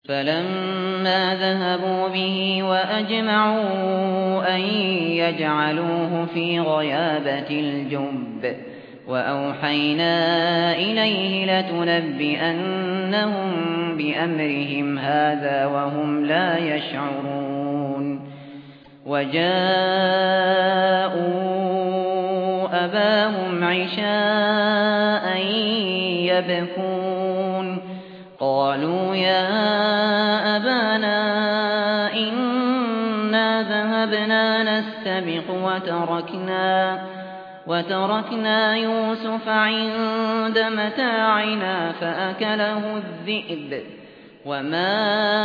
فَلَمَّا ذَهَبُوا بِهِ وَأَجْمَعُوا أَن يَجْعَلُوهُ فِي غَيَابَتِ الْجُبِّ وَأَوْحَيْنَا إِلَيْهِ لَتُنَبِّئَنَّهُم بِأَمْرِهِمْ هَٰذَا وَهُمْ لَا يَشْعُرُونَ وَجَاءُوا أَبَاهُمْ عِشَاءً يَبْكُونَ قَالُوا يَا أَبَانَا إِنَّا ذَهَبْنَا نَسْتَبِقُ وَتَرَكْنَا يُوسُفَ عِندَ مَتَاعِنَا فَأَكَلَهُ الذِّئْبُ وَمَا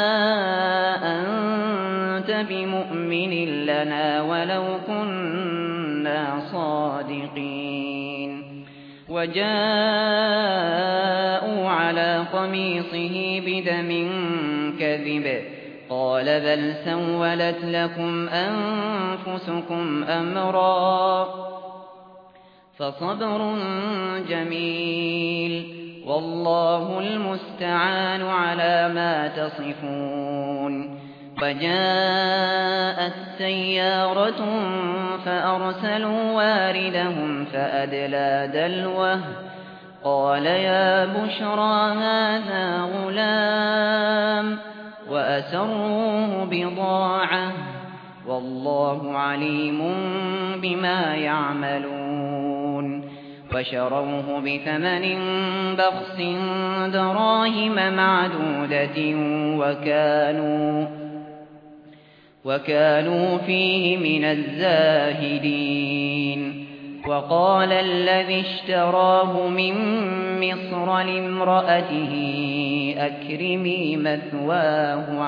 أَنتَ بِمُؤْمِنٍ لَّنَا وَلَوْ كُنَّا صَادِقِينَ وَجَاءُوا عَلَىٰ قَمِيصِهِ بِدَمٍ كَذِبٍ قَالَ بَلْ سَوَّلَتْ لَكُمْ أَنفُسُكُمْ أَمْرًا فَصَبْرٌ جَمِيلٌ وَاللَّهُ الْمُسْتَعَانُ عَلَىٰ مَا تَصِفُونَ وَجَاءَتْ سَيَّارَةٌ فَأَرْسَلُوا وَارِدَهُمْ فَأَدْلَىٰ دَلْوَهُ قَالَ يَا بُشْرَىٰ هَٰذَا غُلَامٌ وَأَسَرُّوهُ بِضَاعَةً وَاللَّهُ عَلِيمٌ بِمَا يَعْمَلُونَ فَشَرَوْهُ بِثَمَنٍ بَخْسٍ دَرَاهِمَ مَعْدُودَةٍ وَكَانُوا فِيهِ مِنَ الزَّاهِدِينَ وَقَالَ الَّذِي اشْتَرَاهُ مِن مِّصْرَ لِامْرَأَتِهِ أَكْرِمِي مَثْوَاهُ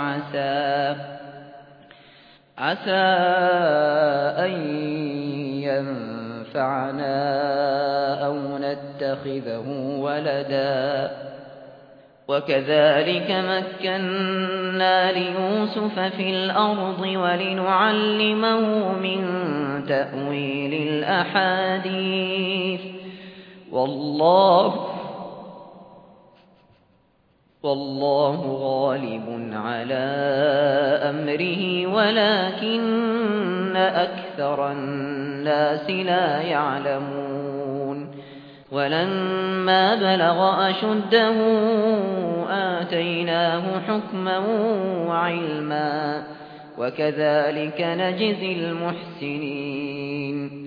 عَسَىٰ أَن يَنفَعَنَا أَوْ نَتَّخِذَهُ وَلَدًا وَكَذَٰلِكَ مَكَّنَّا لِيُوسُفَ فِي الْأَرْضِ وَلِنُعَلِّمَهُ مِن تَأْوِيلِ الْأَحَادِيثِ وَاللَّهُ غَالِبٌ عَلَىٰ أَمْرِهِ وَلَٰكِنَّ أَكْثَرَ النَّاسِ لَا يَعْلَمُونَ وَلَمَّا بَلَغَ أَشُدَّهُ آتَيْنَاهُ حُكْمًا وَعِلْمًا وَكَذَٰلِكَ نَجْزِي الْمُحْسِنِينَ